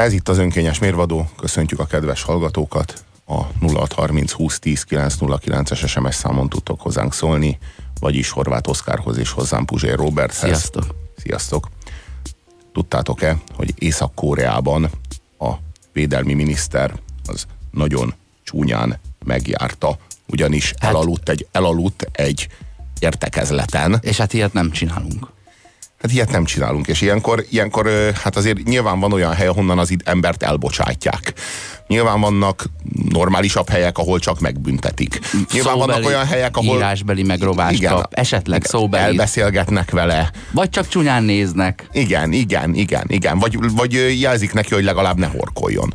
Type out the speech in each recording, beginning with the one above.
Ez itt az önkényes mérvadó. Köszöntjük a kedves hallgatókat. A 0630 20 10 909-es SMS számon tudtok hozzánk szólni, vagyis Horváth Oszkárhoz és hozzám Puzsér Roberthez. Sziasztok! Sziasztok! Tudtátok-e, hogy Észak-Koreában a védelmi miniszter az nagyon csúnyán megjárta, ugyanis elaludt egy értekezleten. És hát ilyet nem csinálunk. Hát ilyet nem csinálunk, és ilyenkor hát azért nyilván van olyan hely, ahonnan az embert elbocsátják. Nyilván vannak normálisabb helyek, ahol csak megbüntetik. Nyilván szóbeli, vannak olyan helyek, ahol írásbeli megrovást kap, esetleg szóbeli. Elbeszélgetnek vele. Vagy csak csúnyán néznek. Igen. Vagy jelzik neki, hogy legalább ne horkoljon.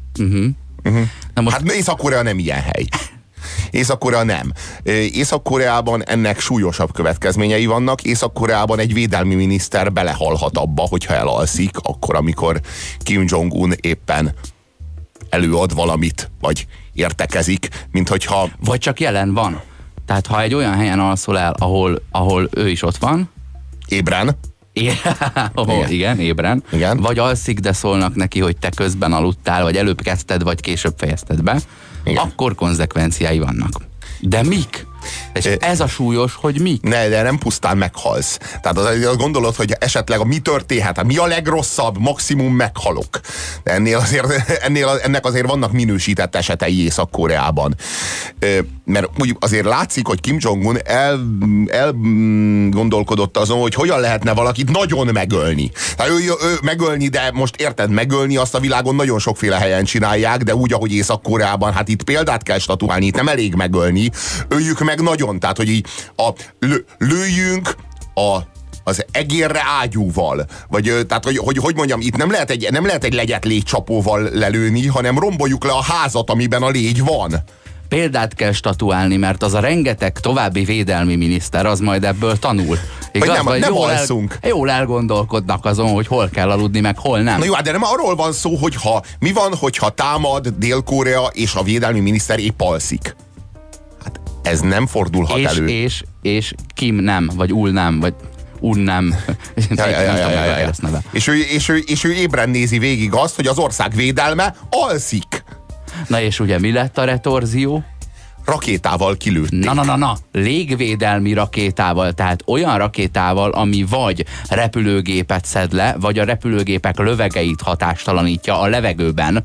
Na most... Hát Észak-Korea nem ilyen hely. Észak-Korea nem. Észak-Koreában ennek súlyosabb következményei vannak. Észak-Koreában egy védelmi miniszter belehalhat abba, hogyha elalszik, akkor, amikor Kim Jong-un éppen előad valamit, vagy értekezik, mint hogyha... Vagy csak jelen van. Tehát ha egy olyan helyen alszol el, ahol ő is ott van... Ébren. Igen, ébren. Igen. Vagy alszik, de szólnak neki, hogy te közben aludtál, vagy előbb kezdted, vagy később fejezted be. Igen. Akkor konzekvenciái vannak. De mik? És ez a súlyos, hogy mik? De nem pusztán meghalsz. Tehát azt gondolod, hogy esetleg mi történhet? Hát mi a legrosszabb? Maximum meghalok. De ennek azért vannak minősített esetei Észak-Koreában. Mert úgy azért látszik, hogy Kim Jong-un elgondolkodott azon, hogy hogyan lehetne valakit nagyon megölni. Tehát ő megölni, de most érted, megölni azt a világon nagyon sokféle helyen csinálják, de úgy, ahogy Észak-Koreában, hát itt példát kell statuálni, itt nem elég megölni, öljük meg nagyon. Tehát, hogy így lőjünk az egérre ágyúval. Vagy, tehát, hogy mondjam, itt nem lehet egy legyet légycsapóval lelőni, hanem romboljuk le a házat, amiben a légy van. Példát kell statuálni, mert az a rengeteg további védelmi miniszter az majd ebből tanul. Igaz? Vagy nem alszunk. Jól elgondolkodnak azon, hogy hol kell aludni, meg hol nem. Na jó, de nem arról van szó, mi van, hogyha támad Dél-Korea, és a védelmi miniszter épp alszik. Hát ez nem fordulhat elő. És Kim nem, vagy Ul nem, vagy Un nem. És ő ébren nézi végig azt, hogy az ország védelme alszik. Na és ugye mi lett a retorzió? Rakétával kilőtték. Na. Légvédelmi rakétával, tehát olyan rakétával, ami vagy repülőgépet szed le, vagy a repülőgépek lövegeit hatástalanítja a levegőben.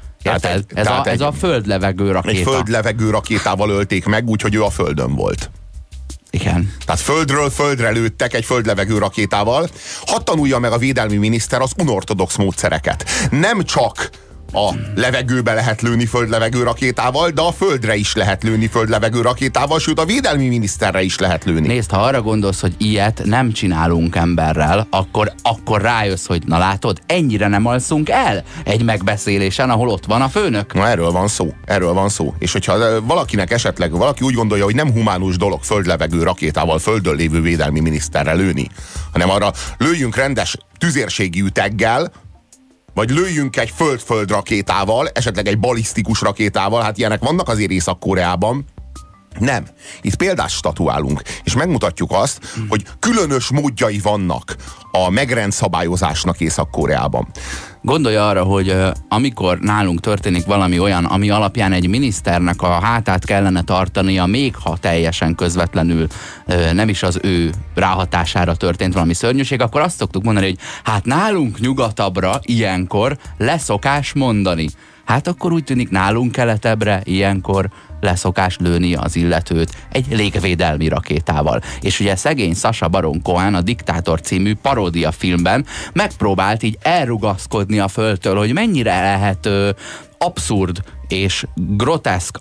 Ez a földlevegő rakéta. Egy földlevegő rakétával ölték meg, úgyhogy ő a földön volt. Igen. Tehát földről földre lőttek egy földlevegő rakétával. Hadd tanulja meg a védelmi miniszter az unortodox módszereket. Nem csak a levegőbe lehet lőni földlevegő rakétával, de a földre is lehet lőni földlevegő rakétával, sőt a védelmi miniszterre is lehet lőni. Nézd, ha arra gondolsz, hogy ilyet nem csinálunk emberrel, akkor rájössz, hogy na látod, ennyire nem alszunk el egy megbeszélésen, ahol ott van a főnök. Na erről van szó. És hogyha valakinek esetleg valaki úgy gondolja, hogy nem humánus dolog földlevegő rakétával földön lévő védelmi miniszterre lőni, hanem arra lőjünk rendes tüzérségi üteggel, vagy lőjünk egy föld-föld rakétával, esetleg egy balisztikus rakétával, hát ilyenek vannak azért Észak-Koreában. Nem. Itt példát statuálunk, és megmutatjuk azt, hogy különös módjai vannak a megrendszabályozásnak Észak-Koreában. Gondolj arra, hogy amikor nálunk történik valami olyan, ami alapján egy miniszternek a hátát kellene tartania, még ha teljesen közvetlenül nem is az ő ráhatására történt valami szörnyűség, akkor azt szoktuk mondani, hogy hát nálunk nyugatabbra ilyenkor leszokás mondani. Hát akkor úgy tűnik nálunk keletebbre ilyenkor leszokás lőni az illetőt egy légvédelmi rakétával. És ugye szegény Sacha Baron Cohen a Diktátor című paródia filmben megpróbált így elrugaszkodni a földtől, hogy mennyire lehet abszurd és groteszk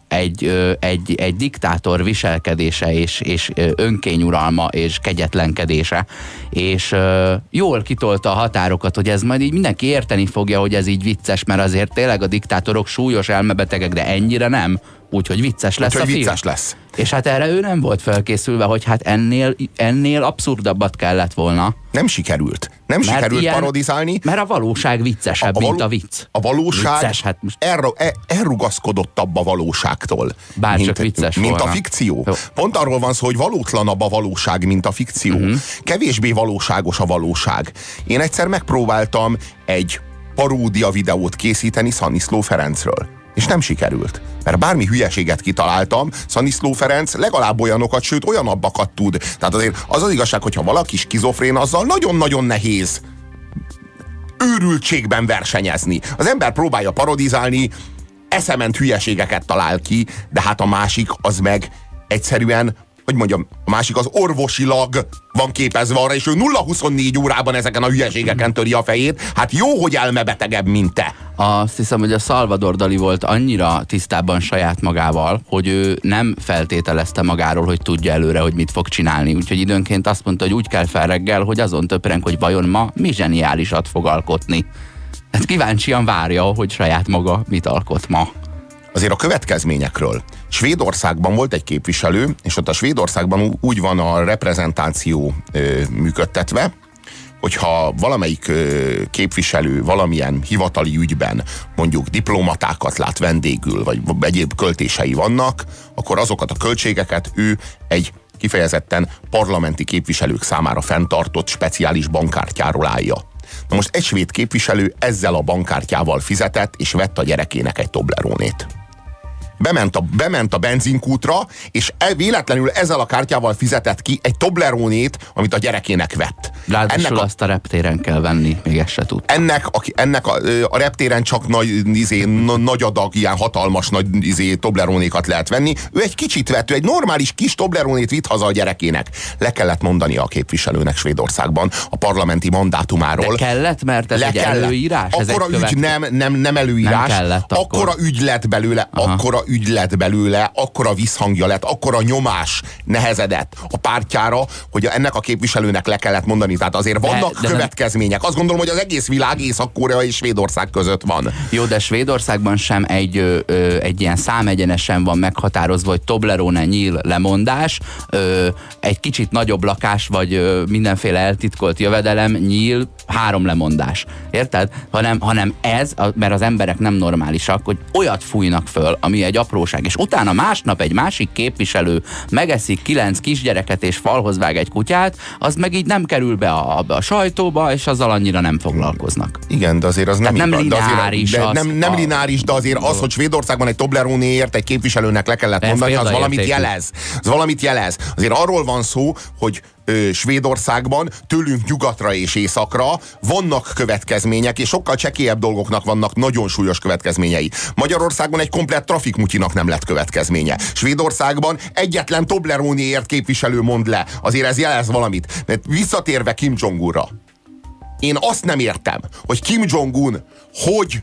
egy diktátor viselkedése és önkényuralma és kegyetlenkedése. És jól kitolta a határokat, hogy ez majd így mindenki érteni fogja, hogy ez így vicces, mert azért tényleg a diktátorok súlyos elmebetegek, de ennyire nem. Úgyhogy vicces lesz a film. Vicces lesz. És hát erre ő nem volt felkészülve, hogy hát ennél abszurdabbat kellett volna. Nem sikerült. Nem sikerült parodizálni. Mert a valóság viccesebb, mint a vicc. A valóság vicces, hát elrugaszkodottabb a valóságtól. Bárcsak vicces mint volna. A fikció. Jó. Pont arról van szó, hogy valótlanabb a valóság, mint a fikció. Kevésbé valóságos a valóság. Én egyszer megpróbáltam egy paródia videót készíteni Szaniszló Ferencről. És nem sikerült. Mert bármi hülyeséget kitaláltam, Szaniszló Ferenc legalább olyanokat, sőt olyanabbakat tud. Tehát azért az igazság, hogyha valaki skizofrén, azzal nagyon-nagyon nehéz őrültségben versenyezni. Az ember próbálja parodizálni, eszement hülyeségeket talál ki, de hát a másik az meg egyszerűen, hogy mondjam, a másik az orvosilag van képezve arra, és ő 0-24 órában ezeken a hülyeségeken töri a fejét. Hát jó, hogy elmebetegebb, mint te. Azt hiszem, hogy a Salvador Dali volt annyira tisztában saját magával, hogy ő nem feltételezte magáról, hogy tudja előre, hogy mit fog csinálni. Úgyhogy időnként azt mondta, hogy úgy kell fel reggel, hogy azon töpreng, hogy vajon ma mi zseniálisat fog alkotni. Hát kíváncsian várja, hogy saját maga mit alkot ma. Azért a következményekről. Svédországban volt egy képviselő, és ott a Svédországban úgy van a reprezentáció működtetve, hogyha valamelyik képviselő valamilyen hivatali ügyben mondjuk diplomatákat lát vendégül, vagy egyéb költései vannak, akkor azokat a költségeket ő egy kifejezetten parlamenti képviselők számára fenntartott speciális bankkártyáról állja. Na most egy svéd képviselő ezzel a bankkártyával fizetett, és vett a gyerekének egy Toblerone-t. Bement a benzinkútra, és véletlenül ezzel a kártyával fizetett ki egy Toblerone-t, amit a gyerekének vett. Ráadásul azt a reptéren kell venni, még ezt se tud. Ennek a reptéren csak nagy adag, ilyen hatalmas nagy Toblerone-kat lehet venni. Ő egy kicsit vett, ő egy normális kis Toblerone-t vitt haza a gyerekének. Le kellett mondani a képviselőnek Svédországban a parlamenti mandátumáról. De kellett, mert ez egy előírás? Akkora ügy nem előírás. Nem kellett akkor. Akkora ügy lett belőle, ügy lett belőle, akkora visszhangja lett, akkora nyomás nehezedett a pártjára, hogy ennek a képviselőnek le kellett mondani. Tehát azért vannak következmények. Azt gondolom, hogy az egész világ Észak-Korea és Svédország között van. Jó, de Svédországban sem egy ilyen számegyenesen van meghatározva, hogy Toblerone nyíl lemondás, egy kicsit nagyobb lakás, vagy mindenféle eltitkolt jövedelem nyíl 3 lemondás. Érted? Hanem ez, mert az emberek nem normálisak, hogy olyat fújnak föl, ami egy apróság, és utána másnap egy másik képviselő megeszik 9 kisgyereket és falhoz vág egy kutyát, az meg így nem kerül be a sajtóba, és azzal annyira nem foglalkoznak. Igen, de azért az nem lineáris. Nem lineáris, de azért az, hogy Svédországban egy Toblerone-ért egy képviselőnek le kellett mondani, az valamit jelez. Az valamit jelez. Azért arról van szó, hogy Svédországban tőlünk nyugatra és északra vannak következmények, és sokkal csekélyebb dolgoknak vannak nagyon súlyos következményei. Magyarországon egy komplett trafikmutyinak nem lett következménye. Svédországban egyetlen Toblerone-ért képviselő mond le. Azért ez jelez valamit. Mert visszatérve Kim Jong-unra, én azt nem értem, hogy Kim Jong-un hogy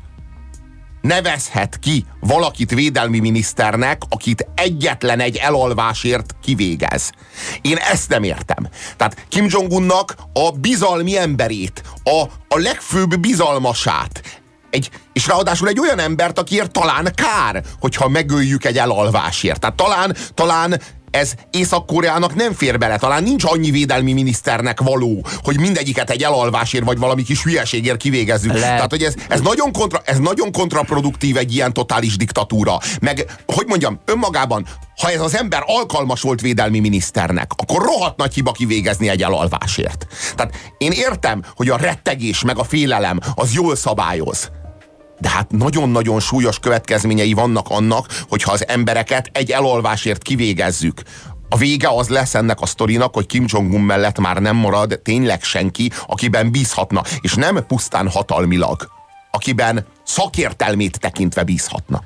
nevezhet ki valakit védelmi miniszternek, akit egyetlen egy elalvásért kivégez. Én ezt nem értem. Tehát Kim Jong-unnak a bizalmi emberét, a legfőbb bizalmasát, és ráadásul egy olyan embert, akiért talán kár, hogyha megöljük egy elalvásért. Tehát talán ez Észak-Koreának nem fér bele, talán nincs annyi védelmi miniszternek való, hogy mindegyiket egy elalvásért vagy valami kis hülyeségért kivégezzük. Tehát, hogy ez nagyon kontraproduktív egy ilyen totális diktatúra. Meg, hogy mondjam, önmagában, ha ez az ember alkalmas volt védelmi miniszternek, akkor rohadt nagy hiba kivégezni egy elalvásért. Tehát én értem, hogy a rettegés meg a félelem az jól szabályoz. De hát nagyon-nagyon súlyos következményei vannak annak, hogyha az embereket egy elalvásért kivégezzük. A vége az lesz ennek a sztorinak, hogy Kim Jong-un mellett már nem marad tényleg senki, akiben bízhatna. És nem pusztán hatalmilag, akiben szakértelmét tekintve bízhatna.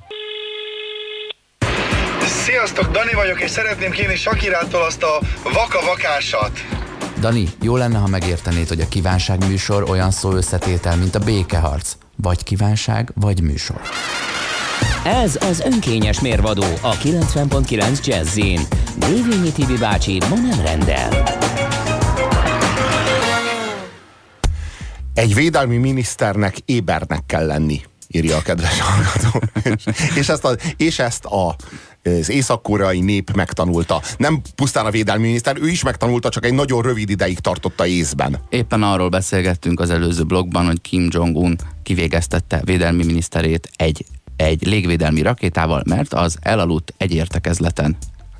Sziasztok, Dani vagyok, és szeretném kérni Sakirától azt a vaka-vakásat. Dani, jó lenne, ha megértenéd, hogy a kívánságműsor olyan szó összetétel, mint a békeharc. Vagy kívánság, vagy műsor. Ez az önkényes mérvadó a 90.9 Jazzin. Dévényi Tibi bácsi ma nem rendel. Egy védelmi miniszternek ébernek kell lenni, írja a kedves hallgató. és ezt az észak-koreai nép megtanulta. Nem pusztán a védelmi miniszter, ő is megtanulta, csak egy nagyon rövid ideig tartotta észben. Éppen arról beszélgettünk az előző blogban, hogy Kim Jong-un kivégeztette védelmi miniszterét egy légvédelmi rakétával, mert az elaludt egy értekezleten.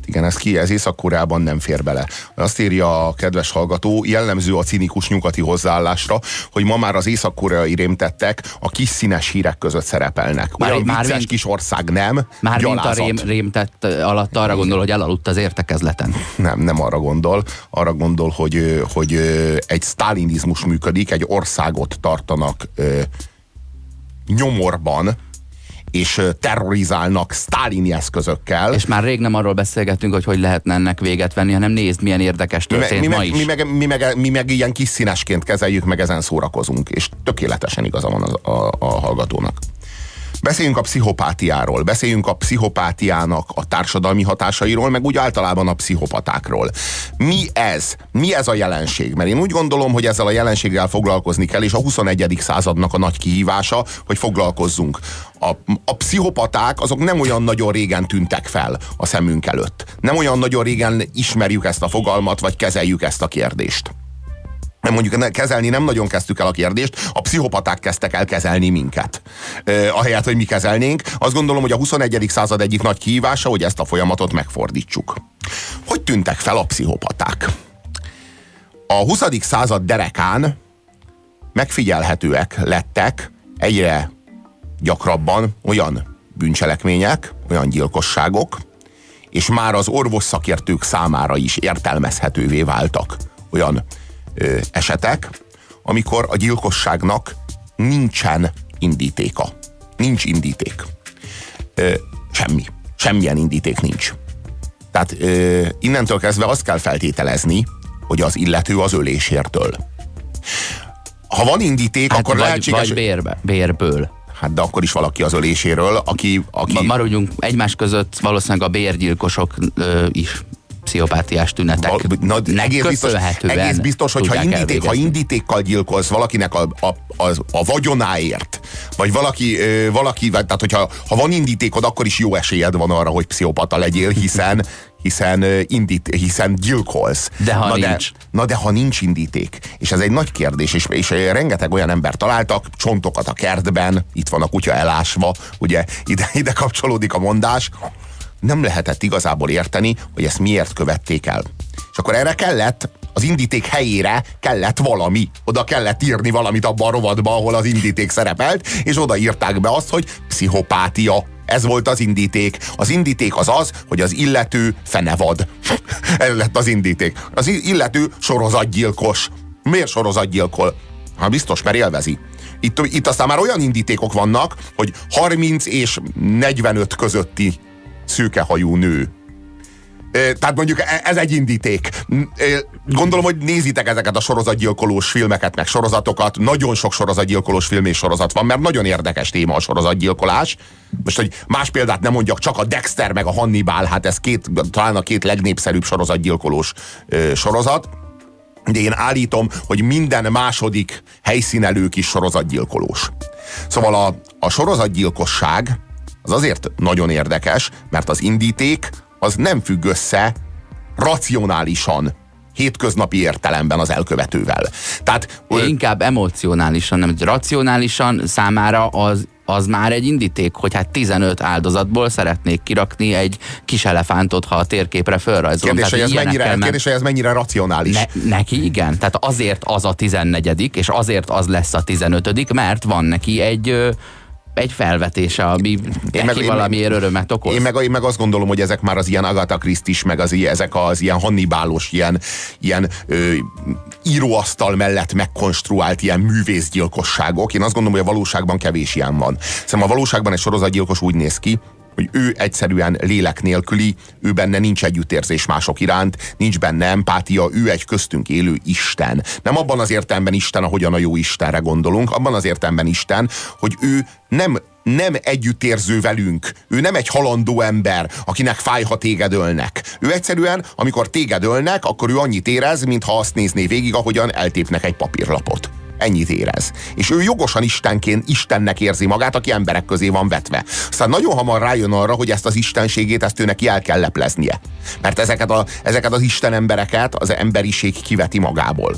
Igen, ez Észak-Koreában nem fér bele. Azt írja a kedves hallgató, jellemző a cinikus nyugati hozzáállásra, hogy ma már az észak-koreai rémtettek a kis színes hírek között szerepelnek. Olyan vicces kis ország nem, már gyalázat. mint a rémtett alatt arra gondol, hogy elaludt az értekezleten. Nem arra gondol. Arra gondol, hogy egy sztálinizmus működik, egy országot tartanak nyomorban, és terrorizálnak sztálini eszközökkel. És már rég nem arról beszélgetünk, hogy lehetne ennek véget venni, hanem nézd, milyen érdekes történt ma is. Mi meg ilyen kis színesként kezeljük, meg ezen szórakozunk, és tökéletesen igaza van a hallgatónak. Beszéljünk a pszichopátiáról, beszéljünk a pszichopátiának a társadalmi hatásairól, meg úgy általában a pszichopatákról. Mi ez? Mi ez a jelenség? Mert én úgy gondolom, hogy ezzel a jelenséggel foglalkozni kell, és a 21. századnak a nagy kihívása, hogy foglalkozzunk. A pszichopaták azok nem olyan nagyon régen tűntek fel a szemünk előtt. Nem olyan nagyon régen ismerjük ezt a fogalmat, vagy kezeljük ezt a kérdést. Mondjuk kezelni nem nagyon kezdtük el a kérdést, a pszichopaták kezdtek el kezelni minket. Ahelyett, hogy mi kezelnénk, azt gondolom, hogy a 21. század egyik nagy kihívása, hogy ezt a folyamatot megfordítsuk. Hogy tűntek fel a pszichopaták? A 20. század derekán megfigyelhetőek lettek egyre gyakrabban olyan bűncselekmények, olyan gyilkosságok, és már az orvosszakértők számára is értelmezhetővé váltak olyan esetek, amikor a gyilkosságnak nincsen indítéka. Nincs indíték. Semmilyen indíték nincs. Tehát innentől kezdve azt kell feltételezni, hogy az illető az ölésértől. Ha van indíték, hát akkor lehetséges... Vagy bérből. Hát de akkor is valaki az öléséről, aki... Maradjunk egymás között, valószínűleg a bérgyilkosok is pszichopátiás tünetek. Egész biztos, hogy ha indítékkal gyilkolsz valakinek a vagyonáért, vagy valaki tehát hogyha van indítékod, akkor is jó esélyed van arra, hogy pszichopata legyél, hiszen gyilkolsz. De ha nincs indíték, és ez egy nagy kérdés, és rengeteg olyan ember találtak, csontokat a kertben, itt van a kutya elásva, ugye ide kapcsolódik a mondás, nem lehetett igazából érteni, hogy ezt miért követték el. És akkor erre kellett, az indíték helyére kellett valami. Oda kellett írni valamit abban a rovatba, ahol az indíték szerepelt, és oda írták be azt, hogy pszichopátia. Ez volt az indíték. Az indíték az, hogy az illető fenevad. Ez lett az indíték. Az illető sorozatgyilkos. Miért sorozatgyilkol? Hát biztos, mert élvezi. Itt aztán már olyan indítékok vannak, hogy 30 és 45 közötti szőkehajú nő. Tehát mondjuk ez egy indíték. Gondolom, hogy nézitek ezeket a sorozatgyilkolós filmeket, meg sorozatokat. Nagyon sok sorozatgyilkolós film és sorozat van, mert nagyon érdekes téma a sorozatgyilkolás. Most, hogy más példát nem mondjak, csak a Dexter meg a Hannibal, hát ez talán a két legnépszerűbb sorozatgyilkolós sorozat. De én állítom, hogy minden második helyszínelő kis sorozatgyilkolós. Szóval a sorozatgyilkosság az azért nagyon érdekes, mert az indíték az nem függ össze racionálisan, hétköznapi értelemben az elkövetővel. Tehát inkább emocionálisan, nem racionálisan számára az már egy indíték, hogy hát 15 áldozatból szeretnék kirakni egy kis elefántot, ha a térképre fölrajzolom. Kérdés, hogy ez mennyire racionális. Neki igen, tehát azért az a 14. és azért az lesz a 15., mert van neki egy felvetése, ami valamiért örömet okoz. Én meg azt gondolom, hogy ezek már az ilyen Agatha Christie-s, meg ezek az ilyen Hannibalos, ilyen íróasztal mellett megkonstruált ilyen művészgyilkosságok. Én azt gondolom, hogy a valóságban kevés ilyen van. Szóval a valóságban egy sorozatgyilkos úgy néz ki, hogy ő egyszerűen lélek nélküli, ő benne nincs együttérzés mások iránt, nincs benne empátia, ő egy köztünk élő Isten. Nem abban az értelemben Isten, ahogyan a jó Istenre gondolunk, abban az értelemben Isten, hogy ő nem együttérző velünk. Ő nem egy halandó ember, akinek fáj, ha téged ölnek. Ő egyszerűen, amikor téged ölnek, akkor ő annyit érez, mintha azt nézné végig, ahogyan eltépnek egy papírlapot. Ennyit érez. És ő jogosan Istennek érzi magát, aki emberek közé van vetve. Aztán nagyon hamar rájön arra, hogy ezt az istenségét, ezt ő neki el kell lepleznie. Mert ezeket az Isten embereket az emberiség kiveti magából.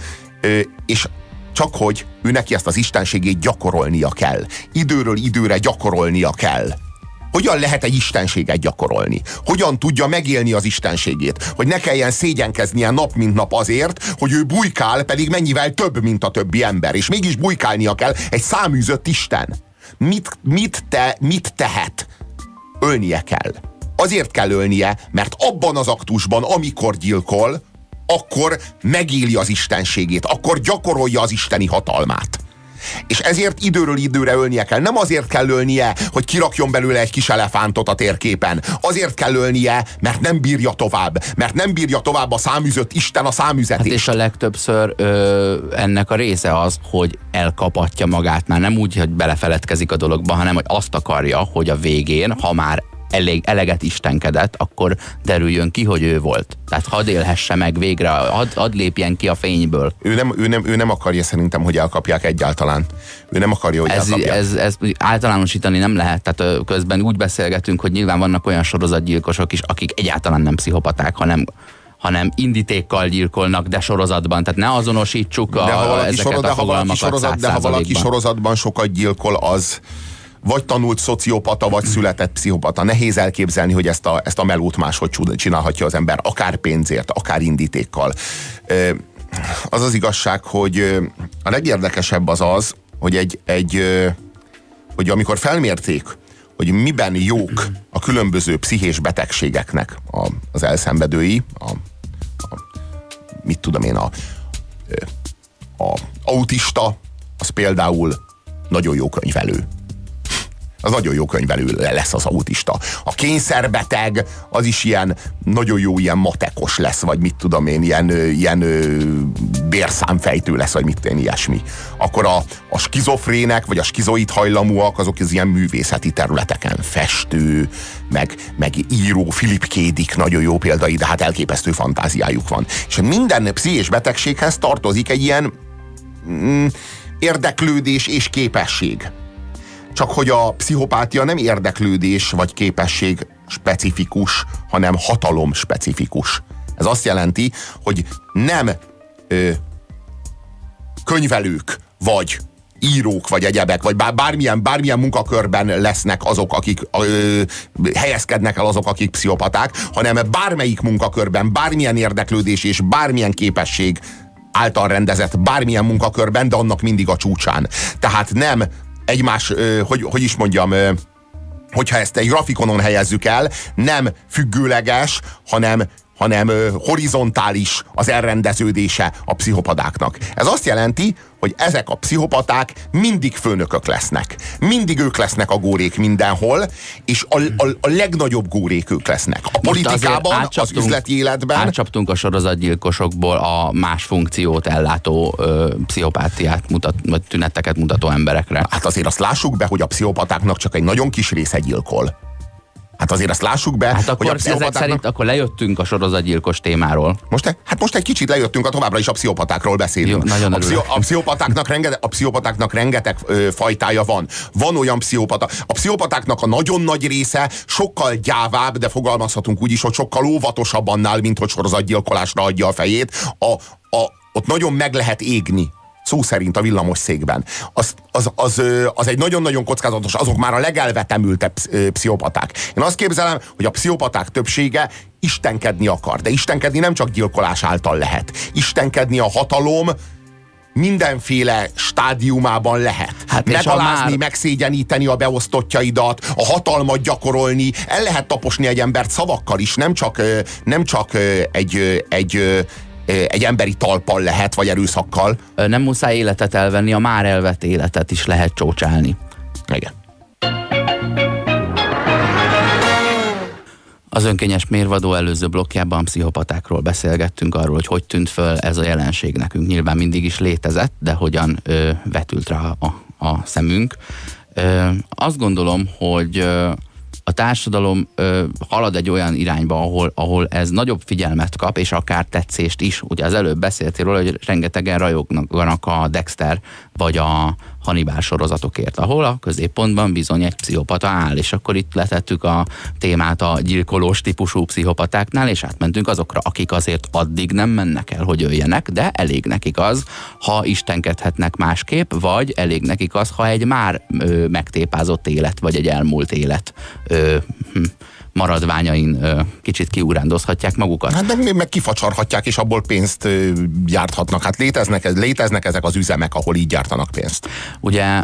És csak hogy ő neki ezt az istenségét gyakorolnia kell. Időről időre gyakorolnia kell. Hogyan lehet egy istenséget gyakorolni? Hogyan tudja megélni az istenségét? Hogy ne kelljen szégyenkeznie nap mint nap azért, hogy ő bujkál, pedig mennyivel több, mint a többi ember. És mégis bujkálnia kell egy száműzött Isten. Mit tehet? Ölnie kell. Azért kell ölnie, mert abban az aktusban, amikor gyilkol, akkor megéli az istenségét, akkor gyakorolja az isteni hatalmát. És ezért időről időre ölnie kell. Nem azért kell ölnie, hogy kirakjon belőle egy kis elefántot a térképen. Azért kell ölnie, mert nem bírja tovább. Mert nem bírja tovább a száműzött Isten a száműzetést. Hát és a legtöbbször ennek a része az, hogy elkapatja magát. Már nem úgy, hogy belefeledkezik a dologba, hanem hogy azt akarja, hogy a végén, ha már eleget istenkedett, akkor derüljön ki, hogy ő volt. Tehát hadd élhesse meg végre, hadd lépjen ki a fényből. Ő nem akarja szerintem, hogy elkapják egyáltalán. Ő nem akarja, hogy elkapják. Ez általánosítani nem lehet. Tehát közben úgy beszélgetünk, hogy nyilván vannak olyan sorozatgyilkosok is, akik egyáltalán nem pszichopaták, hanem indítékkal gyilkolnak, de sorozatban. Tehát ne azonosítsuk ezeket a fogalmakat 100%-ban. De ha valaki sorozatban sokat gyilkol, az vagy tanult szociopata, vagy született pszichopata. Nehéz elképzelni, hogy ezt a melót máshogy csinálhatja az ember, akár pénzért, akár indítékkal. Az az igazság, hogy a legérdekesebb az, hogy hogy amikor felmérték, hogy miben jók a különböző pszichés betegségeknek az elszenvedői, mit tudom én, a autista, az például nagyon jó könyvelő. Az nagyon jó könyvelő lesz az autista. A kényszerbeteg, az is ilyen, nagyon jó ilyen matekos lesz, vagy mit tudom én, ilyen bérszámfejtő lesz, vagy mit én, ilyesmi. Akkor a skizofrének, vagy a skizoid hajlamúak, azok az ilyen művészeti területeken festő, meg író, Philip K. Dick, nagyon jó példai, de hát elképesztő fantáziájuk van. És minden pszichés betegséghez tartozik egy ilyen érdeklődés és képesség. Csak hogy a pszichopátia nem érdeklődés vagy képesség specifikus, hanem hatalom specifikus. Ez azt jelenti, hogy nem könyvelők, vagy írók, vagy egyebek, vagy bármilyen munkakörben lesznek azok, akik helyezkednek el azok, akik pszichopaták, hanem bármelyik munkakörben, bármilyen érdeklődés és bármilyen képesség által rendezett bármilyen munkakörben, de annak mindig a csúcsán. Tehát nem egymás, hogy is mondjam, hogyha ezt egy grafikonon helyezzük el, nem függőleges, hanem horizontális az elrendeződése a pszichopatáknak. Ez azt jelenti, hogy ezek a pszichopaták mindig főnökök lesznek. Mindig ők lesznek a górék mindenhol, és a legnagyobb górék ők lesznek. A politikában, az üzleti életben. Átcsaptunk a sorozatgyilkosokból a más funkciót ellátó pszichopátiát vagy tüneteket mutató emberekre. Hát azért azt lássuk be, hogy a pszichopatáknak csak egy nagyon kis része gyilkol. Hát azért azt lássuk be, hát akkor ezek szerint akkor lejöttünk a sorozatgyilkos témáról. Most egy kicsit lejöttünk, továbbra is a pszichopatákról beszélünk. Jó, a pszichopatáknak rengeteg fajtája van. Van olyan pszichopata. A pszichopatáknak a nagyon nagy része sokkal gyávább, de fogalmazhatunk úgy is, hogy sokkal óvatosabb annál, mint hogy sorozatgyilkolásra adja a fejét. Ott nagyon meg lehet égni. Szó szerint a villamosszékben. Az egy nagyon-nagyon kockázatos, azok már a legelvetemültebb pszichopaták. Én azt képzelem, hogy a pszichopaták többsége istenkedni akar. De istenkedni nem csak gyilkolás által lehet. Istenkedni a hatalom mindenféle stádiumában lehet. Hát megalázni, megszégyeníteni a beosztottjaidat, a hatalmat gyakorolni, el lehet taposni egy embert szavakkal is, nem csak egy emberi talppal lehet, vagy erőszakkal. Nem muszáj életet elvenni, a már elvett életet is lehet csócsálni. Igen. Az önkényes mérvadó előző blokkjában pszichopatákról beszélgettünk arról, hogy tűnt föl ez a jelenség nekünk. Nyilván mindig is létezett, de hogyan vetült rá a szemünk. Azt gondolom, hogy a társadalom halad egy olyan irányba, ahol ez nagyobb figyelmet kap, és akár tetszést is. Ugye az előbb beszéltél róla, hogy rengetegen rajognak a Dexter, vagy a Hannibal sorozatokért, ahol a középpontban bizony egy pszichopata áll, és akkor itt letettük a témát a gyilkolós típusú pszichopatáknál, és átmentünk azokra, akik azért addig nem mennek el, hogy öljenek, de elég nekik az, ha istenkedhetnek másképp, vagy elég nekik az, ha egy már megtépázott élet, vagy egy elmúlt élet maradványain kicsit kiugrándozhatják magukat. Hát meg kifacsarhatják, és abból pénzt gyárthatnak. Hát léteznek ezek az üzemek, ahol így gyártanak pénzt. Ugye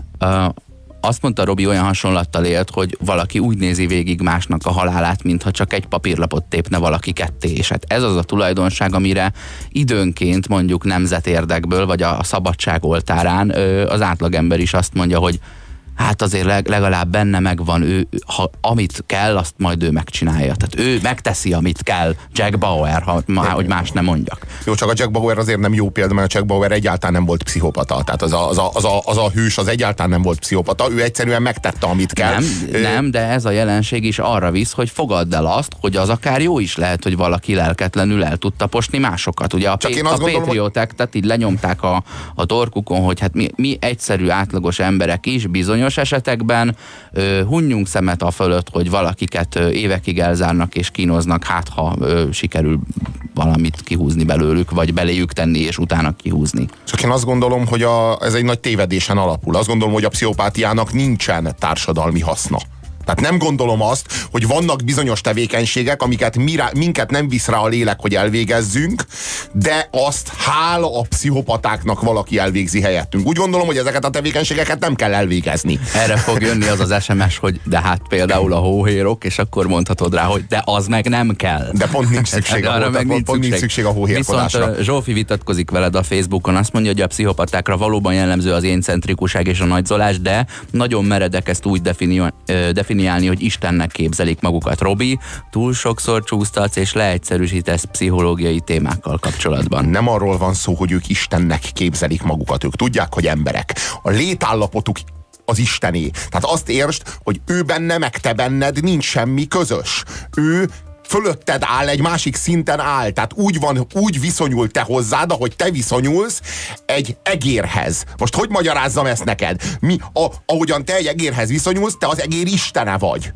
azt mondta Robi, olyan hasonlattal élt, hogy valaki úgy nézi végig másnak a halálát, mintha csak egy papírlapot tépne valaki ketté. És hát ez az a tulajdonság, amire időnként mondjuk nemzetérdekből, vagy a szabadság oltárán az átlagember is azt mondja, hogy hát azért legalább benne megvan, ő, amit kell, azt majd ő megcsinálja. Tehát ő megteszi, amit kell. Jack Bauer, hogy más nem mondjak. Jó, csak a Jack Bauer azért nem jó példa, mert a Jack Bauer egyáltalán nem volt pszichopata. Tehát az a hős az egyáltalán nem volt pszichopata. Ő egyszerűen megtette, amit kell. Nem, de ez a jelenség is arra visz, hogy fogadd el azt, hogy az akár jó is lehet, hogy valaki lelketlenül el tud taposni másokat. Ugye a patrióták, tehát így lenyomták a torkukon, hogy hát mi egyszerű, átlagos emberek is bizonyos esetekben hunjunk szemet a fölött, hogy valakiket évekig elzárnak és kínoznak, hát ha sikerül valamit kihúzni belőlük, vagy beléjük tenni és utána kihúzni. Csak én azt gondolom, hogy ez egy nagy tévedésen alapul. Azt gondolom, hogy a pszichopátiának nincsen társadalmi haszna. Tehát nem gondolom azt, hogy vannak bizonyos tevékenységek, amiket minket nem visz rá a lélek, hogy elvégezzünk, de azt hála a pszichopatáknak valaki elvégzi helyettünk. Úgy gondolom, hogy ezeket a tevékenységeket nem kell elvégezni. Erre fog jönni az az SMS, hogy de hát például a hóhérok, és akkor mondhatod rá, hogy de az meg nem kell. De pont nincs szükség, nincs szükség a hóhérkodásra. Viszont Zsófi vitatkozik veled a Facebookon, azt mondja, hogy a pszichopatákra valóban jellemző az éncentrikuság és a nagyzolás, de nagyon meredek ezt úgy definiálni, hogy Istennek képzelik magukat. Robi, túl sokszor csúsztatsz és leegyszerűsítesz pszichológiai témákkal kapcsolatban. Nem arról van szó, hogy ők Istennek képzelik magukat. Ők tudják, hogy emberek. A létállapotuk az Istené. Tehát azt értsd, hogy ő benne, meg te benned nincs semmi közös. Ő fölötted áll, egy másik szinten áll. Tehát úgy viszonyul te hozzád, ahogy te viszonyulsz egy egérhez. Most hogy magyarázzam ezt neked? Ahogyan te egy egérhez viszonyulsz, te az egér istene vagy.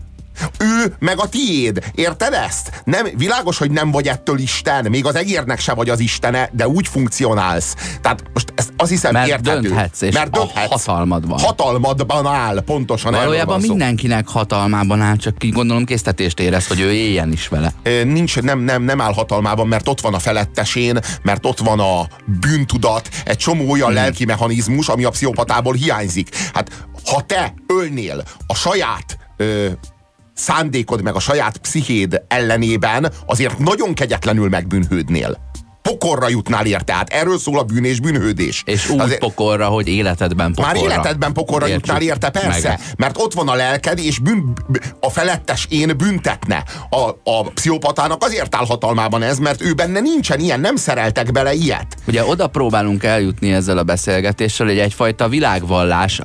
Ő meg a tiéd. Érted ezt? Nem, világos, hogy nem vagy ettől Isten, még az egérnek se vagy az istene, de úgy funkcionálsz. Tehát most ezt azt hiszem mert érthető. Dönthetsz, és mert dönthetsz. Hatalmadban. Hatalmadban áll, pontosan. Valójában mindenkinek hatalmában áll, csak így gondolom késztetést érez, hogy ő éljen is vele. Nem áll hatalmában, mert ott van a felettesén, mert ott van a bűntudat, egy csomó olyan lelki mechanizmus, ami a pszichopatából hiányzik. Hát ha te ölnél a saját szándékod meg a saját pszichéd ellenében, azért nagyon kegyetlenül megbűnhődnél. Pokorra jutnál érte, hát erről szól a bűn és bűnhődés. És úgy azért, pokorra, hogy életedben pokorra. Már életedben pokorra jutnál érte, persze. Meg. Mert ott van a lelked, és a felettes én büntetne. A pszichopatának azért áll hatalmában ez, mert ő benne nincsen ilyen, nem szereltek bele ilyet. Ugye oda próbálunk eljutni ezzel a beszélgetéssel, hogy egyfajta világvallás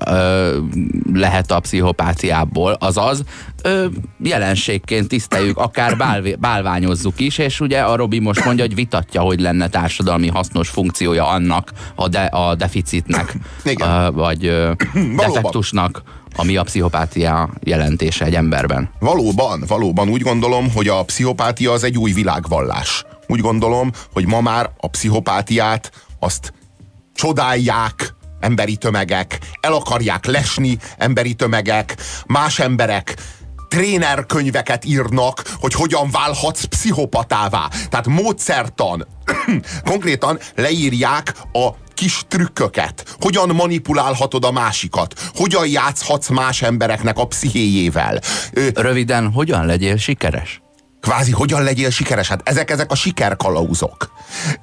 lehet a pszichopátiából, azaz jelenségként tiszteljük, akár bálványozzuk is, és ugye a Robi most mondja, hogy vitatja, hogy lenne társadalmi hasznos funkciója annak a deficitnek, vagy defektusnak, ami a pszichopátia jelentése egy emberben. Valóban úgy gondolom, hogy a pszichopátia az egy új világvallás. Úgy gondolom, hogy ma már a pszichopátiát azt csodálják emberi tömegek, el akarják lesni emberi tömegek, más emberek trénerkönyveket írnak, hogy hogyan válhatsz pszichopatává. Tehát módszertan, konkrétan leírják a kis trükköket. Hogyan manipulálhatod a másikat? Hogyan játszhatsz más embereknek a pszichéjével? Röviden, hogyan legyél sikeres? Kvázi, hogyan legyél sikeres? Hát ezek a sikerkalauzok.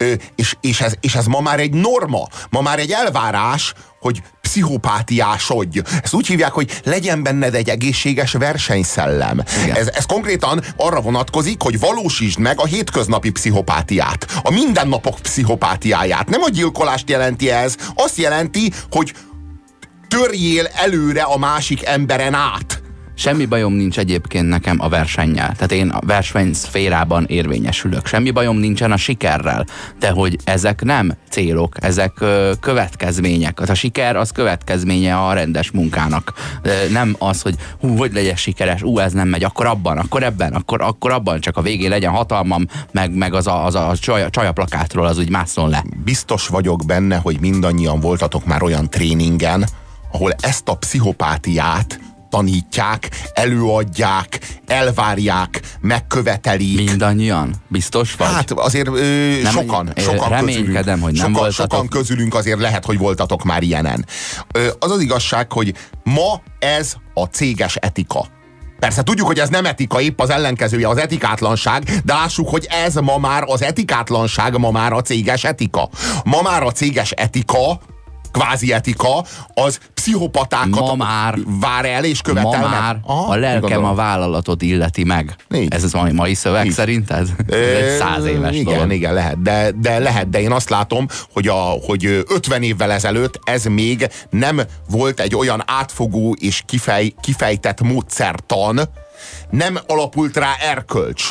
És ez ma már egy norma, ma már egy elvárás, hogy pszichopátiásodj. Ezt úgy hívják, hogy legyen benned egy egészséges versenyszellem. Ez konkrétan arra vonatkozik, hogy valósítsd meg a hétköznapi pszichopátiát. A mindennapok pszichopátiáját. Nem a gyilkolást jelenti ez, azt jelenti, hogy törjél előre a másik emberen át. Semmi bajom nincs egyébként nekem a versennyel. Tehát én a versenyszférában érvényesülök. Semmi bajom nincsen a sikerrel. De hogy ezek nem célok, ezek következmények. A siker az következménye a rendes munkának. Nem az, hogy hogy legyen sikeres, ez nem megy, akkor abban, akkor ebben, akkor abban, csak a végén legyen hatalmam, meg az a csajaplakátról az úgy másszon le. Biztos vagyok benne, hogy mindannyian voltatok már olyan tréningen, ahol ezt a pszichopátiát tanítják, előadják, elvárják, megkövetelik. Mindannyian? Biztos vagy? Hát azért sokan reménykedem, hogy nem voltatok. Sokan közülünk azért lehet, hogy voltatok már ilyenen. Az az igazság, hogy ma ez a céges etika. Persze tudjuk, hogy ez nem etika, épp az ellenkezője az etikátlanság, de lássuk, hogy ez ma már az etikátlanság, ma már a céges etika. Ma már a céges etika, kvázi etika, az pszichopatákat vár el és követel meg. Ma már a lelkem a vállalatot illeti meg. Így. Ez az mai szöveg így. Szerinted? Ez egy 100 éves dolog. Igen, lehet. De lehet, de én azt látom, hogy 50 évvel ezelőtt ez még nem volt egy olyan átfogó és kifejtett módszertan, nem alapult rá erkölcs,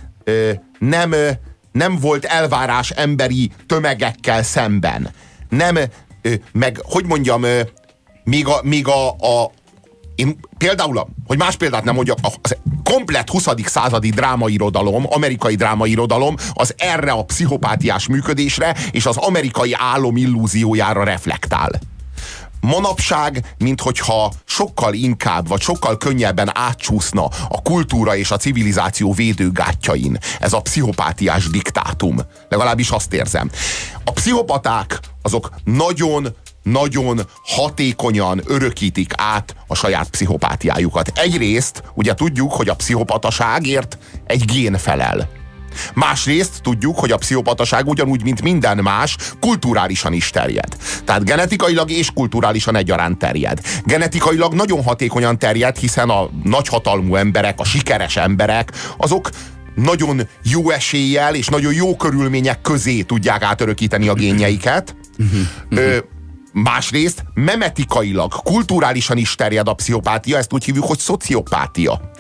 nem volt elvárás emberi tömegekkel szemben. Nem, meg, hogy mondjam, én például, hogy más példát nem mondjak, az komplett 20. századi drámairodalom, amerikai drámairodalom az erre a pszichopátiás működésre és az amerikai álom illúziójára reflektál. Manapság, minthogyha sokkal inkább, vagy sokkal könnyebben átcsúszna a kultúra és a civilizáció védőgátjain ez a pszichopátiás diktátum. Legalábbis azt érzem. A pszichopaták azok nagyon hatékonyan örökítik át a saját pszichopátiájukat. Egyrészt ugye tudjuk, hogy a pszichopataságért egy gén felel. Másrészt tudjuk, hogy a pszichopataság ugyanúgy, mint minden más, kulturálisan is terjed. Tehát genetikailag és kulturálisan egyaránt terjed. Genetikailag nagyon hatékonyan terjed, hiszen a nagyhatalmú emberek, a sikeres emberek, azok nagyon jó eséllyel és nagyon jó körülmények közé tudják átörökíteni a génjeiket. Másrészt memetikailag, kulturálisan is terjed a pszichopátia, ezt úgy hívjuk, hogy szociopátia.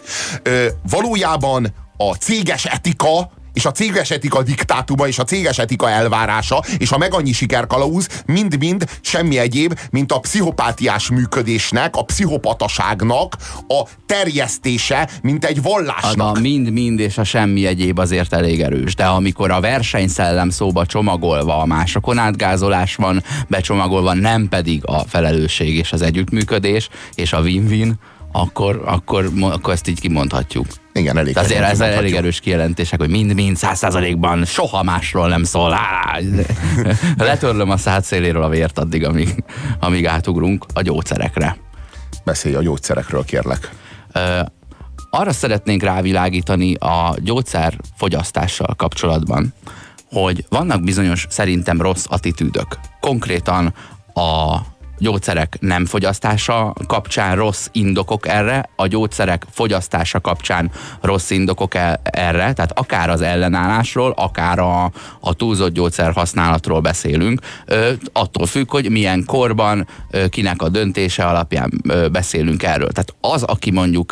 Valójában a céges etika és a céges etika diktátuma és a céges etika elvárása és a meg annyi sikerkalauz mind-mind semmi egyéb, mint a pszichopátiás működésnek, a pszichopataságnak a terjesztése, mint egy vallásnak. A mind-mind és a semmi egyéb azért elég erős, de amikor a versenyszellem szóba csomagolva, a másokon átgázolás van becsomagolva, nem pedig a felelősség és az együttműködés és a win-win, akkor ezt így kimondhatjuk. Igen, elég. Azért ez elég erős kijelentések, hogy mind 100%-ban soha másról nem szól. Letörlöm a szád széléről a vért addig, amíg átugrunk a gyógyszerekre. Beszélj a gyógyszerekről, kérlek. Arra szeretnénk rávilágítani a gyógyszerfogyasztással kapcsolatban, hogy vannak bizonyos, szerintem rossz attitűdök. Konkrétan a gyógyszerek nem fogyasztása kapcsán rossz indokok erre, a gyógyszerek fogyasztása kapcsán rossz indokok erre, tehát akár az ellenállásról, akár a túlzott gyógyszer használatról beszélünk, attól függ, hogy milyen korban, kinek a döntése alapján beszélünk erről. Tehát az, aki mondjuk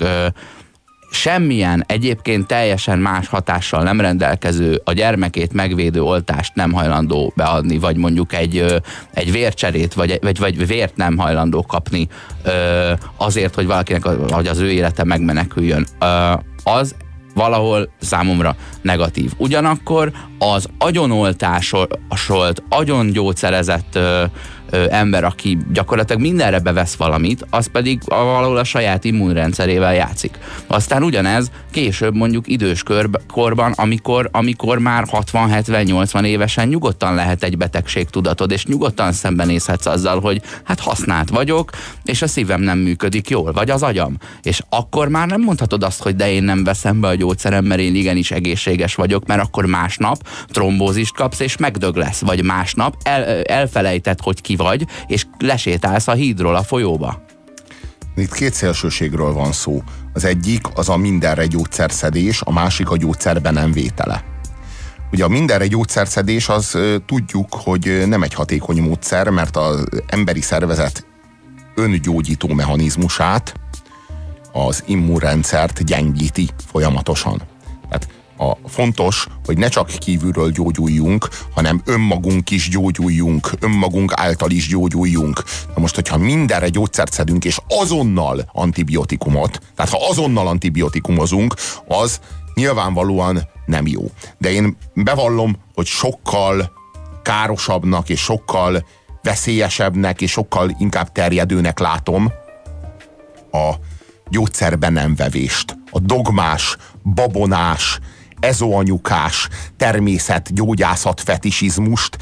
semmilyen egyébként teljesen más hatással nem rendelkező, a gyermekét megvédő oltást nem hajlandó beadni, vagy mondjuk egy vércserét, vagy vért nem hajlandó kapni azért, hogy valakinek hogy az ő élete megmeneküljön, az valahol számomra negatív. Ugyanakkor az agyonoltásolt, agyongyógyszerezett ember, aki gyakorlatilag mindenre bevesz valamit, az pedig valahol a saját immunrendszerével játszik. Aztán ugyanez később mondjuk idős korban, amikor már 60-70-80 évesen nyugodtan lehet egy betegségtudatod, és nyugodtan szembenézhetsz azzal, hogy hát használt vagyok, és a szívem nem működik jól, vagy az agyam. És akkor már nem mondhatod azt, hogy de én nem veszem be a gyógyszerem, mert én igenis egészséges vagyok, mert akkor másnap trombózist kapsz, és megdög lesz, vagy másnap elfelejted, hogy ki vagy, és lesétálsz a hídról a folyóba. Itt két szélsőségről van szó. Az egyik az a mindenre gyógyszerszedés, a másik a gyógyszerbe nem vétele. Ugye a mindenre gyógyszerszedés az tudjuk, hogy nem egy hatékony módszer, mert az emberi szervezet öngyógyító mechanizmusát az immunrendszert gyengíti folyamatosan. Tehát fontos, hogy ne csak kívülről gyógyuljunk, hanem önmagunk is gyógyuljunk, önmagunk által is gyógyuljunk. Na most, hogyha mindenre gyógyszert szedünk, és azonnal antibiotikumot, tehát ha azonnal antibiotikumozunk, az nyilvánvalóan nem jó. De én bevallom, hogy sokkal károsabbnak, és sokkal veszélyesebbnek, és sokkal inkább terjedőnek látom a gyógyszerben nem vevést. A dogmás, babonás, ezoanyukás, természetgyógyászat fetisizmust,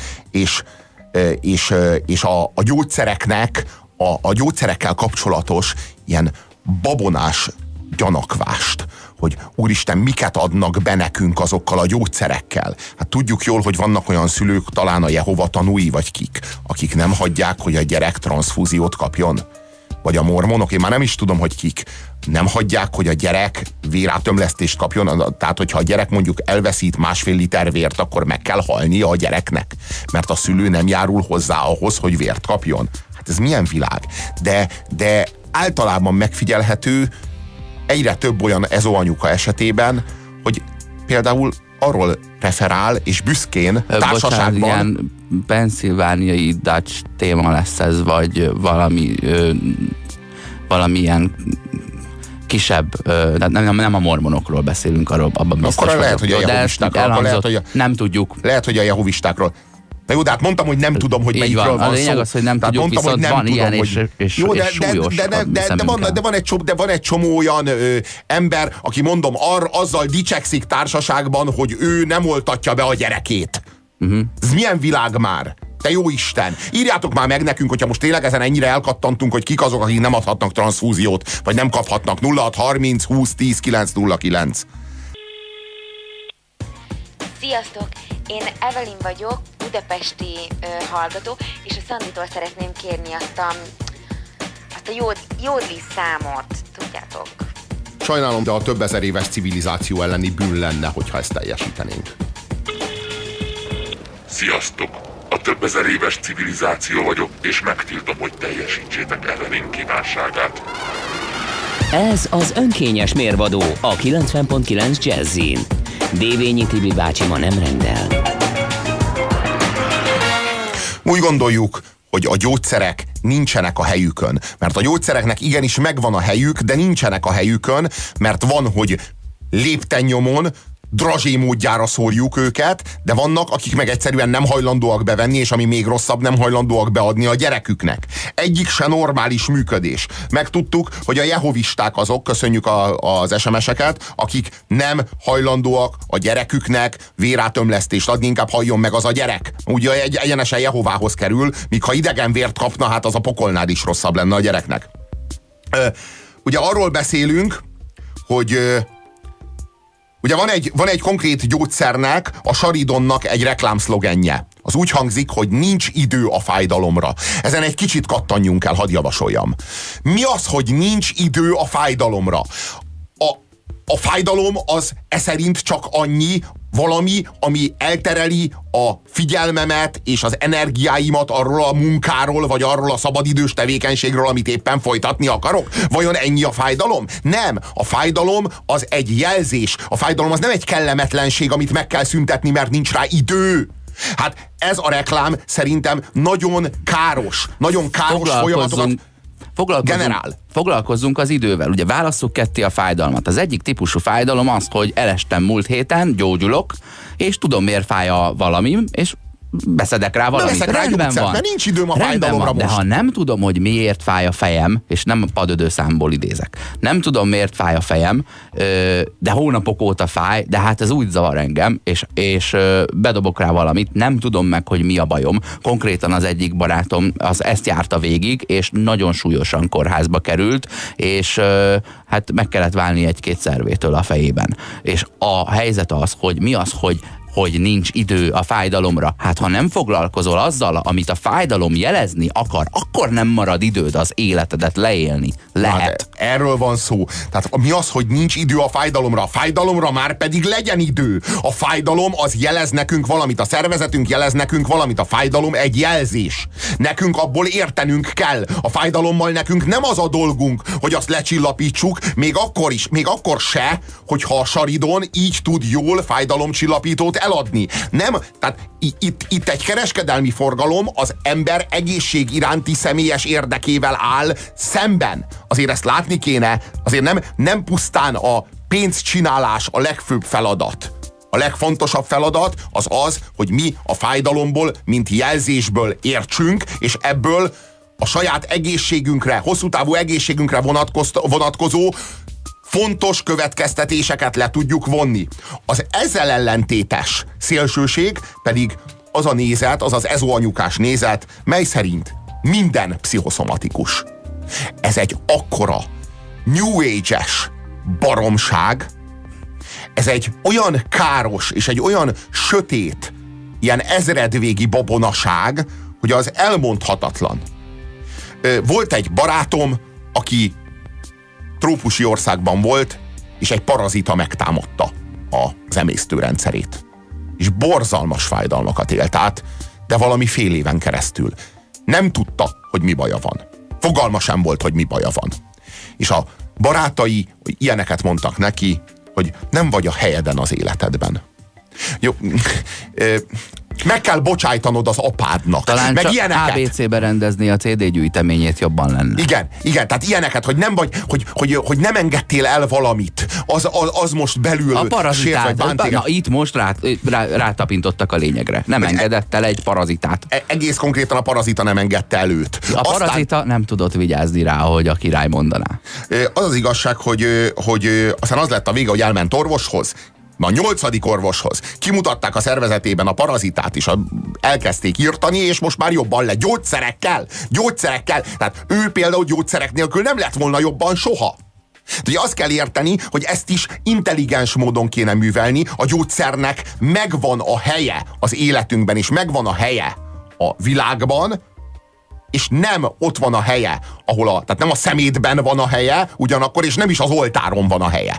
és a gyógyszereknek, a gyógyszerekkel kapcsolatos ilyen babonás gyanakvást, hogy úristen, miket adnak be nekünk azokkal a gyógyszerekkel. Hát tudjuk jól, hogy vannak olyan szülők, talán a Jehova tanúi, vagy kik, akik nem hagyják, hogy a gyerek transzfúziót kapjon. Vagy a mormonok, én már nem is tudom, hogy kik, nem hagyják, hogy a gyerek vérátömlesztést kapjon. Tehát, hogyha a gyerek mondjuk elveszít 1,5 liter vért, akkor meg kell halnia a gyereknek, mert a szülő nem járul hozzá ahhoz, hogy vért kapjon. Hát ez milyen világ? De általában megfigyelhető egyre több olyan ezoanyuka esetében, hogy például arról referál, és büszkén társaságban... Bocsánat, ilyen pennsylvániai Dutch téma lesz ez, vagy valami ilyen kisebb, nem a mormonokról beszélünk, arról abban biztos akkor lehet, hogy a jehovistákról, nem tudjuk. Lehet, hogy a jehovistákról. Na jó, de hát mondtam, hogy nem tudom, hogy melyikről van szó. A lényeg az, hogy nem tudjuk, mondtam, viszont van ilyen, és súlyos. De van egy csomó olyan ember, aki mondom, azzal dicsekszik társaságban, hogy ő nem oltatja be a gyerekét. Ez milyen világ már? Te jó Isten! Írjátok már meg nekünk, hogyha most tényleg ezen ennyire elkattantunk, hogy kik azok, akik nem adhatnak transzfúziót, vagy nem kaphatnak. 0630 20 10 909. Sziasztok! Én Evelyn vagyok, budapesti hallgató, és a Szanditól szeretném kérni azt a jódli számot, tudjátok. Sajnálom, de a több ezer éves civilizáció elleni bűn lenne, hogyha ezt teljesítenénk. Sziasztok! A több ezer éves civilizáció vagyok, és megtiltom, hogy teljesítsétek Evelyn kívánságát. Ez az önkényes mérvadó a 90.9 Jazzin. Dévényi Tibi bácsi ma nem rendel. Úgy gondoljuk, hogy a gyógyszerek nincsenek a helyükön. Mert a gyógyszereknek igenis megvan a helyük, de nincsenek a helyükön, mert van, hogy léptennyomon, drazsé módjára szórjuk őket, de vannak, akik meg egyszerűen nem hajlandóak bevenni, és ami még rosszabb, nem hajlandóak beadni a gyereküknek. Egyik se normális működés. Megtudtuk, hogy a jehovisták azok, köszönjük az SMS-eket, akik nem hajlandóak a gyereküknek vérátömlesztést adni, inkább halljon meg az a gyerek. Ugye egyenesen Jehovához kerül, míg ha idegen vért kapna, hát az a pokolnál is rosszabb lenne a gyereknek. Ugye arról beszélünk, hogy ugye van egy konkrét gyógyszernek, a Saridonnak egy reklámszlogenje. Az úgy hangzik, hogy nincs idő a fájdalomra. Ezen egy kicsit kattanjunk el, hadd javasoljam. Mi az, hogy nincs idő a fájdalomra? A fájdalom az szerint csak valami, ami eltereli a figyelmemet és az energiáimat arról a munkáról, vagy arról a szabadidős tevékenységről, amit éppen folytatni akarok? Vajon ennyi a fájdalom? Nem. A fájdalom az egy jelzés. A fájdalom az nem egy kellemetlenség, amit meg kell szüntetni, mert nincs rá idő. Hát ez a reklám szerintem nagyon káros folyamatokat Foglalkozzunk az idővel. Ugye válasszuk ketté a fájdalmat. Az egyik típusú fájdalom az, hogy elestem múlt héten, gyógyulok, és tudom, miért fáj a valamim, és beszedek rá valamit. Rendben van. Mert nincs időm a fájdalomra most. De ha nem tudom, hogy miért fáj a fejem, és nem a padödőszámból idézek, nem tudom, miért fáj a fejem, de hónapok óta fáj, de hát ez úgy zavar engem, és bedobok rá valamit, nem tudom meg, hogy mi a bajom. Konkrétan az egyik barátom ezt járta végig, és nagyon súlyosan kórházba került, és hát meg kellett válni 1-2 szervétől a fejében. És a helyzet az, hogy mi az, hogy nincs idő a fájdalomra. Hát ha nem foglalkozol azzal, amit a fájdalom jelezni akar, akkor nem marad időd az életedet leélni. Lehet. Erről van szó. Tehát mi az, hogy nincs idő a fájdalomra? A fájdalomra már pedig legyen idő. A fájdalom az jelez nekünk valamit, a szervezetünk jelez nekünk valamit. A fájdalom egy jelzés. Nekünk abból értenünk kell. A fájdalommal nekünk nem az a dolgunk, hogy azt lecsillapítsuk, még akkor se, hogyha a saridon így tud jól fájdalomcsillapítót eladni. Nem, tehát itt egy kereskedelmi forgalom az ember egészség iránti személyes érdekével áll szemben. Azért ezt látni kéne, azért nem pusztán a pénzcsinálás a legfőbb feladat. A legfontosabb feladat az, hogy mi a fájdalomból, mint jelzésből értsünk, és ebből a saját egészségünkre, hosszú távú egészségünkre vonatkozó fontos következtetéseket le tudjuk vonni. Az ezzel ellentétes szélsőség pedig az a nézet, az az ezoanyukás nézet, mely szerint minden pszichoszomatikus. Ez egy akkora New Age-es baromság, ez egy olyan káros és egy olyan sötét, ilyen ezredvégi babonaság, hogy az elmondhatatlan. Volt egy barátom, aki trópusi országban volt, és egy parazita megtámadta az emésztőrendszerét. És borzalmas fájdalmakat élt át, de valami fél éven keresztül. Nem tudta, hogy mi baja van. Fogalma sem volt, hogy mi baja van. És a barátai ilyeneket mondtak neki, hogy nem vagy a helyeden az életedben. Jó, meg kell bocsájtanod az apádnak. Talán meg csak ilyeneket. ABC-be rendezni a CD gyűjteményét jobban lenne. Igen, tehát ilyeneket, hogy nem vagy, hogy nem engedtél el valamit. Az most belül a parazitát. Na, itt most rátapintottak a lényegre. Nem engedett el egy parazitát. Egész konkrétan a parazita nem engedte el őt. A parazita nem tudott vigyázni rá, ahogy a király mondaná. Az az igazság, hogy aztán az lett a vége, hogy elment orvoshoz, a 8. orvoshoz. Kimutatták a szervezetében a parazitát, és elkezdték írtani, és most már jobban lett. Gyógyszerekkel. Tehát ő például gyógyszerek nélkül nem lett volna jobban soha. Ugye azt kell érteni, hogy ezt is intelligens módon kéne művelni. A gyógyszernek megvan a helye az életünkben, és megvan a helye a világban, és nem ott van a helye, tehát nem a szemétben van a helye, ugyanakkor, és nem is az oltáron van a helye.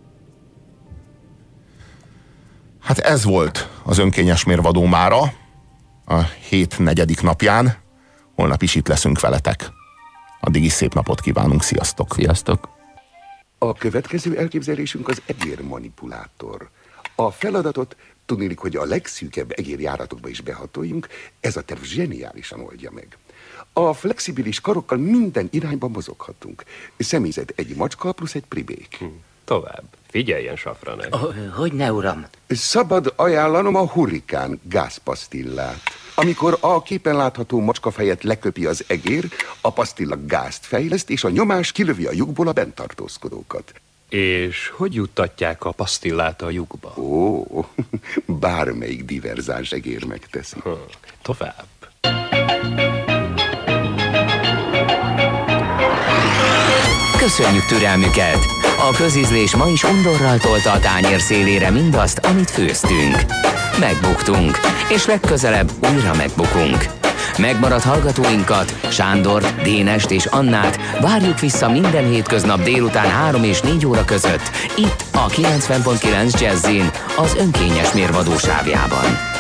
Hát ez volt az önkényes mérvadó mára, a hét 4. napján. Holnap is itt leszünk veletek. Addig is szép napot kívánunk, sziasztok! Sziasztok! A következő elképzelésünk az egérmanipulátor. A feladatot tudnélik, hogy a legszűkebb egérjáratokba is behatoljunk, ez a terv zseniálisan oldja meg. A flexibilis karokkal minden irányba mozoghatunk. Személyzet egy macska plusz egy pribék. Tovább. Figyeljen, Safranek. Hogyne, uram? Szabad ajánlanom a hurrikán gázpasztillát. Amikor a képen látható macskafejet leköpi az egér, a pasztilla gázt fejleszt, és a nyomás kilövi a lyukból a bent tartózkodókat. És hogy juttatják a pasztillát a lyukba? Ó, bármelyik diverzáns egér megteszi. Tovább. Köszönjük türelmüket! A közízlés ma is undorral tolta a tányér szélére mindazt, amit főztünk. Megbuktunk, és legközelebb újra megbukunk. Megmaradt hallgatóinkat, Sándort, Dénest és Annát várjuk vissza minden hétköznap délután 3 és 4 óra között, itt a 90.9 Jazzin, az önkényes mérvadó sávjában.